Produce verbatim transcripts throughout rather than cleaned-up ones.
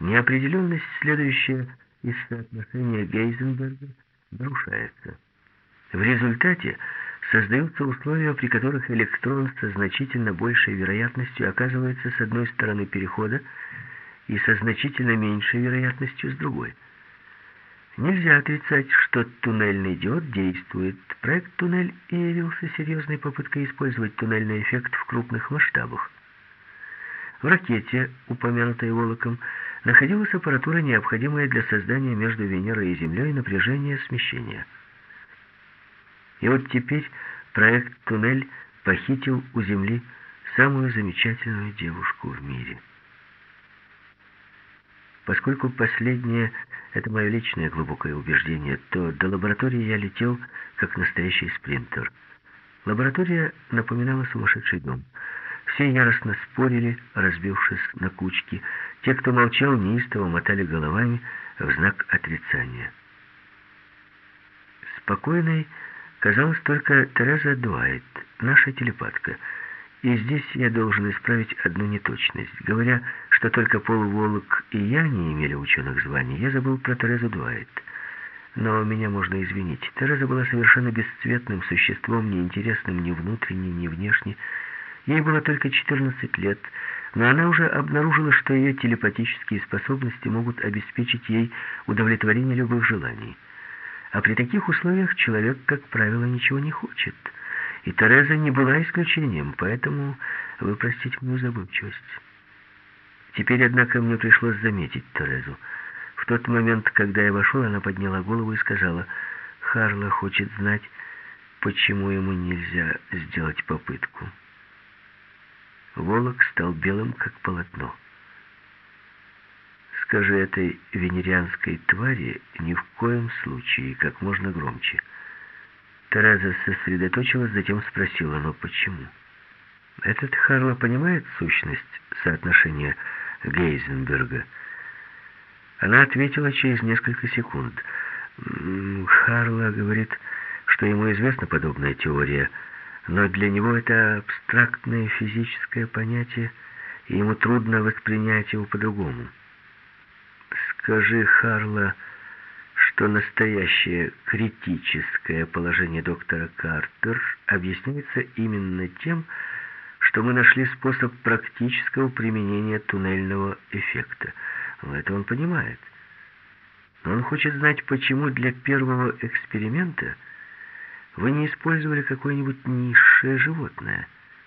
неопределенность, следующая из соотношения Гейзенберга, нарушается. В результате создаются условия, при которых электрон со значительно большей вероятностью оказывается с одной стороны перехода и со значительно меньшей вероятностью с другой. Нельзя отрицать, что туннельный диод действует. Проект «Туннель» и явился серьезной попыткой использовать туннельный эффект в крупных масштабах. В ракете, упомянутой Волоком, находилась аппаратура, необходимая для создания между Венерой и Землей напряжения смещения. И вот теперь проект «Туннель» похитил у Земли самую замечательную девушку в мире. Поскольку последнее — это мое личное глубокое убеждение, то до лаборатории я летел как настоящий спринтер. Лаборатория напоминала сумасшедший дом. Все яростно спорили, разбившись на кучки. Те, кто молчал, неистово мотали головами в знак отрицания. Спокойной казалась только Тереза Дуайт, наша телепатка. И здесь я должен исправить одну неточность. Говоря, что только Пол Волок и я не имели ученых званий, я забыл про Терезу Дуайт. Но меня можно извинить. Тереза была совершенно бесцветным существом, неинтересным ни внутренне, ни внешне. Ей было только четырнадцать лет, но она уже обнаружила, что ее телепатические способности могут обеспечить ей удовлетворение любых желаний. А при таких условиях человек, как правило, ничего не хочет. И Тереза не была исключением, поэтому вы простите мою забывчивость. Теперь, однако, мне пришлось заметить Терезу. В тот момент, когда я вошел, она подняла голову и сказала: «Харло хочет знать, почему ему нельзя сделать попытку». Волок стал белым, как полотно. «Скажи этой венерианской твари ни в коем случае, как можно громче». Тереза сосредоточилась, затем спросила: «Но почему?» «Этот Харло понимает сущность соотношения Гейзенберга?» Она ответила через несколько секунд. «Харло говорит, что ему известна подобная теория, но для него это абстрактное физическое понятие, и ему трудно воспринять его по-другому. Скажи Харло, что настоящее критическое положение доктора Картер объясняется именно тем, что мы нашли способ практического применения туннельного эффекта. Но это он понимает. Но он хочет знать, почему для первого эксперимента вы не использовали какое-нибудь низшее животное.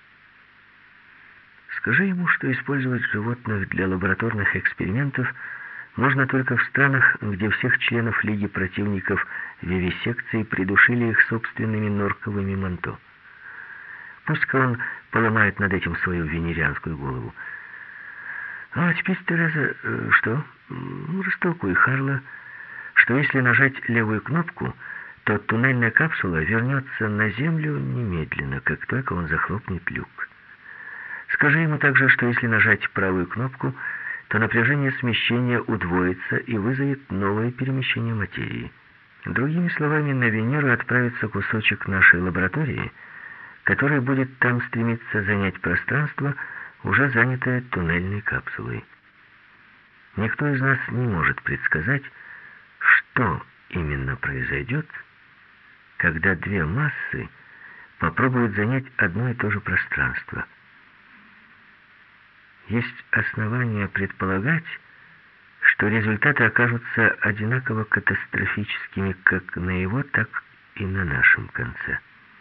Скажи ему, что использовать животных для лабораторных экспериментов можно только в странах, где всех членов Лиги противников вивисекции придушили их собственными норковыми манто. Пусть-ка он поломает над этим свою венерианскую голову. А теперь, Тереза, что? Ну, растолкуй Харло, что если нажать левую кнопку, то туннельная капсула вернется на Землю немедленно, как только он захлопнет люк. Скажи ему также, что если нажать правую кнопку, то напряжение смещения удвоится и вызовет новое перемещение материи. Другими словами, на Венеру отправится кусочек нашей лаборатории, который будет там стремиться занять пространство, уже занятое туннельной капсулой. Никто из нас не может предсказать, что именно произойдет, когда две массы попробуют занять одно и то же пространство. Есть основания предполагать, что результаты окажутся одинаково катастрофическими как на его, так и на нашем конце.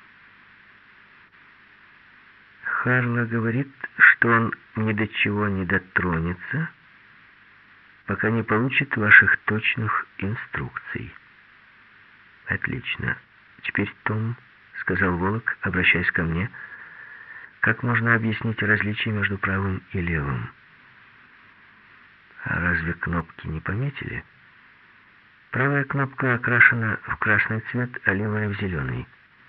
Харло говорит, что он ни до чего не дотронется, пока не получит ваших точных инструкций. Отлично. Теперь, Том, — сказал Волок, обращаясь ко мне, — как можно объяснить различие между правым и левым? А разве кнопки не пометили? Правая кнопка окрашена в красный цвет, а левая в зеленый.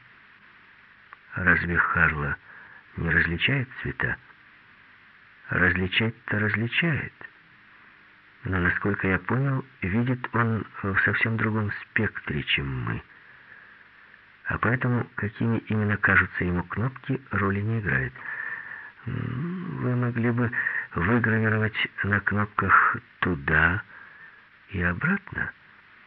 Разве Харло не различает цвета? Различать-то различает. Но, насколько я понял, видит он в совсем другом спектре, чем мы. А поэтому, какими именно кажутся ему кнопки, роли не играет. Вы могли бы выгравировать на кнопках «туда» и обратно.